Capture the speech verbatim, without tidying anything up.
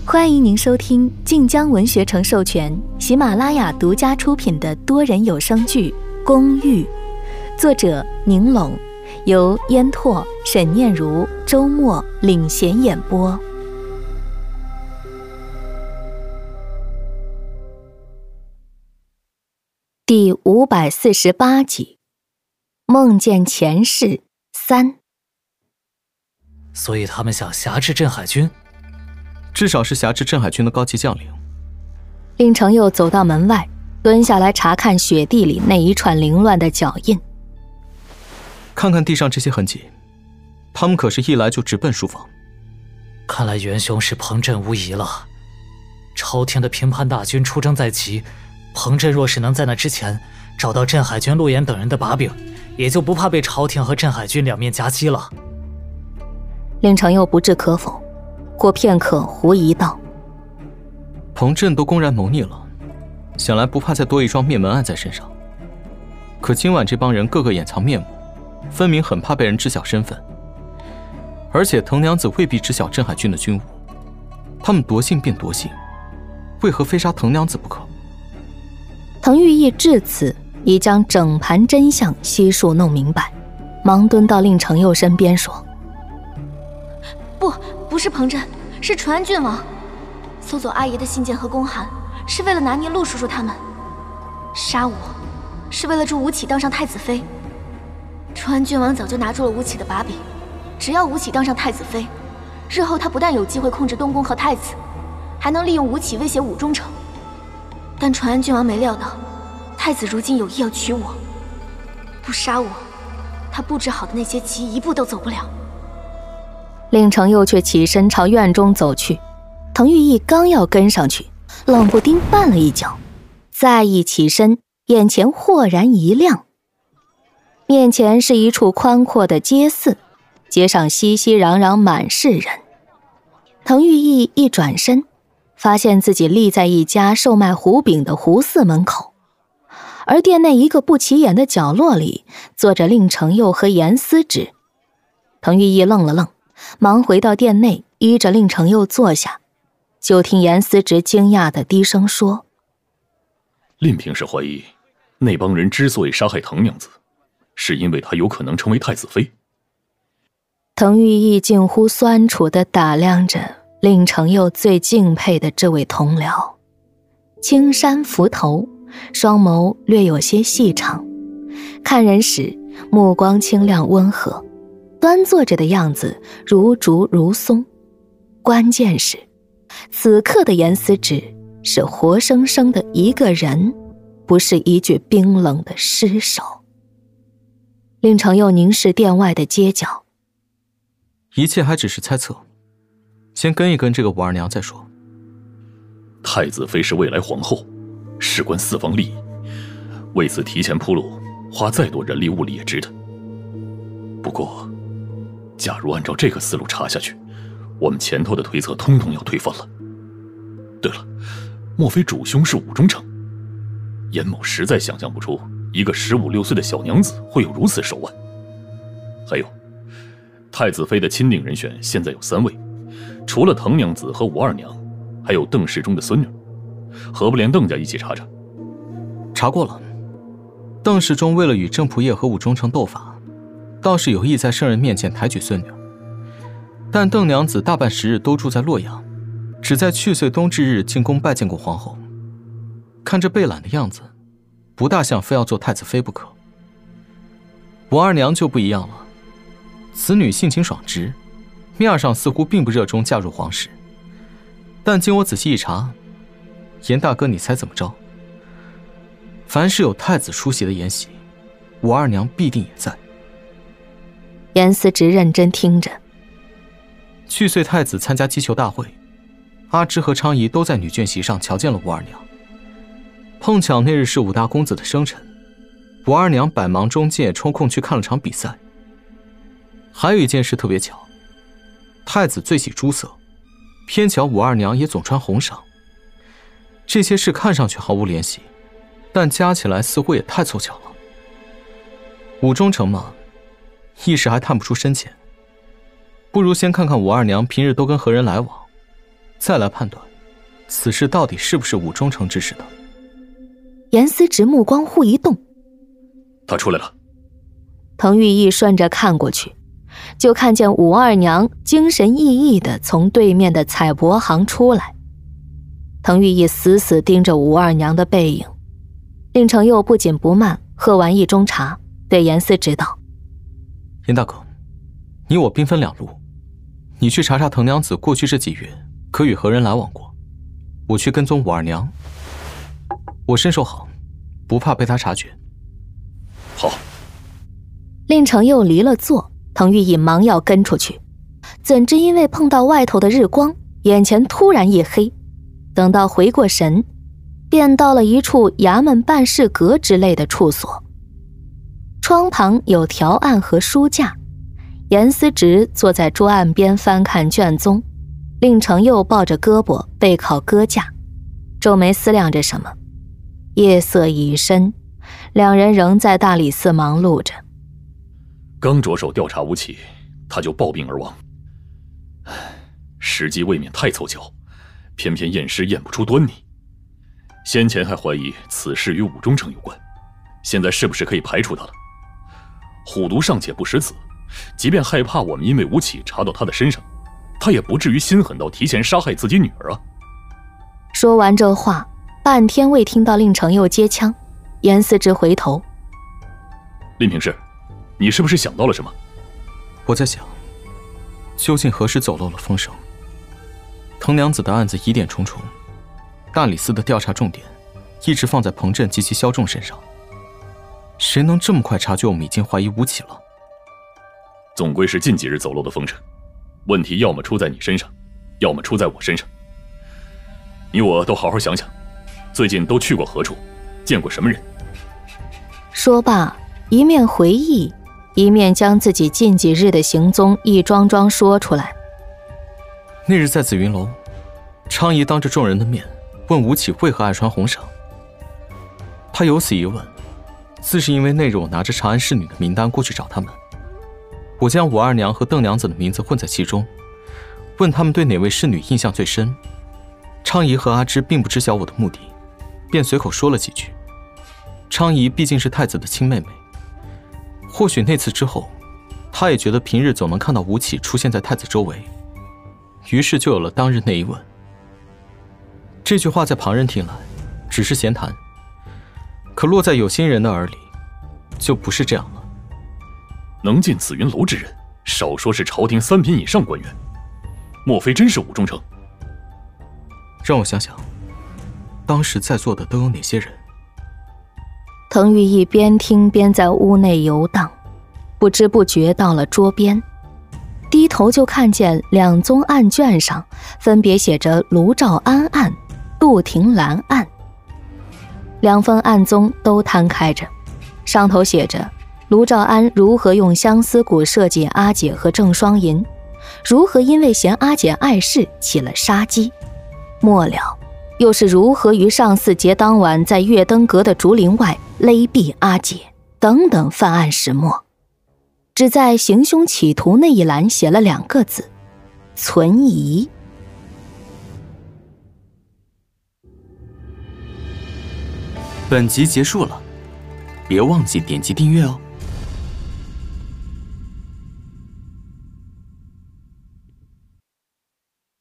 欢迎您收听晋江文学城授权、喜马拉雅独家出品的多人有声剧《公寓》，作者宁拢，由烟拓、沈念如、周末领衔演播。第五百四十八集，梦见前世三。 所以他们想挟制镇海军， 至少是挟制镇海军的高级将领。 令程佑走到门外，蹲下来查看雪地里那一串凌乱的脚印。 看看地上这些痕迹，他们可是一来就直奔书房。 看来元凶是彭镇无疑了。朝廷的平叛大军出征在即，彭镇若是能在那之前找到镇海军陆岩等人的把柄，也就不怕被朝廷和镇海军两面夹击了。 令程佑不置可否，过片刻狐疑道： 彭镇都公然谋逆了，想来不怕再多一桩灭门案在身上。可今晚这帮人个个掩藏面目，分明很怕被人知晓身份。而且藤娘子未必知晓镇海军的军务，他们夺信便夺信，为何非杀藤娘子不可？ 滕玉义至此已将整盘真相悉数弄明白，忙蹲到令程佑身边说： 不，不是彭镇，是淳安郡王。搜走阿爷的信件和公函，是为了拿捏陆叔叔他们；杀我，是为了助吴起当上太子妃。淳安郡王早就拿住了吴起的把柄，只要吴起当上太子妃，日后他不但有机会控制东宫和太子，还能利用吴起威胁武忠城。但淳安郡王没料到，太子如今有意要娶我，不杀我，他布置好的那些棋一步都走不了。 令程佑却起身朝院中走去，滕玉义刚要跟上去，冷不丁绊了一脚，再一起身，眼前豁然一亮。面前是一处宽阔的街肆，街上熙熙攘攘满是人。滕玉义一转身，发现自己立在一家售卖胡饼的胡肆门口，而店内一个不起眼的角落里坐着令程佑和严思直。滕玉义愣了愣，忙回到店内，依着令程佑坐下。就听严思直惊讶地低声说： 令平是怀疑那帮人之所以杀害滕娘子，是因为她有可能成为太子妃。 滕玉义近乎酸楚地打量着令程佑最敬佩的这位同僚，青山扶头，双眸略有些细长，看人时目光清亮温和，端坐着的样子如竹如松。关键是此刻的严思直是活生生的一个人，不是一具冰冷的尸首。令程佑凝视店外的街角， 一切还只是猜测，先跟一跟这个武二娘再说。 太子妃是未来皇后，事关四方利益，为此提前铺路，花再多人力物力也值得。不过假如按照这个思路查下去，我们前头的推测通通要推翻了。对了，莫非主凶是武忠城？严某实在想象不出一个十五六岁的小娘子会有如此手腕。还有，太子妃的钦定人选现在有三位，除了滕娘子和武二娘，还有邓氏中的孙女，何不连邓家一起查查？ 查过了，邓氏中为了与郑仆夜和武忠城斗法，倒是有意在圣人面前抬举孙女，但邓娘子大半时日都住在洛阳，只在去岁冬至日进宫拜见过皇后。看这被懒的样子，不大像非要做太子妃不可。武二娘就不一样了，此女性情爽直，面上似乎并不热衷嫁入皇室，但经我仔细一查，严大哥你猜怎么着？凡是有太子出席的筵席，武二娘必定也在。 严思直认真听着。 去岁太子参加击球大会，阿芝和昌仪都在女眷席上瞧见了武二娘。碰巧那日是武大公子的生辰，武二娘百忙中间也抽空去看了场比赛。还有一件事特别巧，太子最喜朱色，偏巧武二娘也总穿红裳。这些事看上去毫无联系，但加起来似乎也太凑巧了。武忠城嘛，一时还探不出深浅，不如先看看武二娘平日都跟何人来往， 再来判断此事到底是不是武忠诚指使的。 严思直目光忽一动， 他出来了。 滕玉义顺着看过去，就看见武二娘精神奕奕地从对面的采帛行出来。滕玉义死死盯着武二娘的背影。令程佑不紧不慢喝完一盅茶，对严思直道： 严大哥，你我兵分两路，你去查查滕娘子过去这几月可与何人来往过，我去跟踪武二娘。我身手好，不怕被他察觉。 好。 令程佑离了座，滕玉义忙要跟出去，怎知因为碰到外头的日光，眼前突然一黑，等到回过神，便到了一处衙门办事阁之类的处所。窗旁有条案和书架，严思直坐在桌案边翻看卷宗，令程佑抱着胳膊背靠搁架，皱眉思量着什么。夜色已深，两人仍在大理寺忙碌着。 刚着手调查吴起，他就暴病而亡。时机未免太凑巧，偏偏验尸验不出端倪。先前还怀疑此事与武忠诚有关，现在是不是可以排除他了？虎毒尚且不食子，即便害怕我们因为吴起查到他的身上，他也不至于心狠到提前杀害自己女儿啊。 说完这话，半天未听到令程佑接枪。严思直回头： 令平氏，你是不是想到了什么？ 我在想，究竟何时走漏了风声？滕娘子的案子疑点重重，大理寺的调查重点一直放在彭震及其萧仲身上，谁能这么快察觉我们已经怀疑吴起了？ 总归是近几日走漏的风声，问题要么出在你身上，要么出在我身上。你我都好好想想，最近都去过何处，见过什么人？ 说罢，一面回忆，一面将自己近几日的行踪一桩桩说出来。 那日在紫云楼，昌仪当着众人的面问吴起为何爱穿红裳，他有此一问，自是因为那日我拿着长安侍女的名单过去找他们，我将武二娘和邓娘子的名字混在其中，问他们对哪位侍女印象最深。昌仪和阿芝并不知晓我的目的，便随口说了几句。昌仪毕竟是太子的亲妹妹，或许那次之后，她也觉得平日总能看到吴起出现在太子周围，于是就有了当日那一问。这句话在旁人听来只是闲谈，可落在有心人的耳里就不是这样了。 能进紫云楼之人，少说是朝廷三品以上官员，莫非真是武忠诚？ 让我想想，当时在座的都有哪些人？ 滕玉义边听边在屋内游荡，不知不觉到了桌边，低头就看见两宗案卷上分别写着卢照安案、杜婷兰案。两份案宗都摊开着，上头写着卢照安如何用相思蛊设计阿姐和郑双银，如何因为嫌阿姐碍事起了杀机，末了又是如何于上巳节当晚在月灯阁的竹林外勒毙阿姐，等等犯案始末。只在行凶企图那一栏写了两个字：存疑。 本集结束了，别忘记点击订阅哦。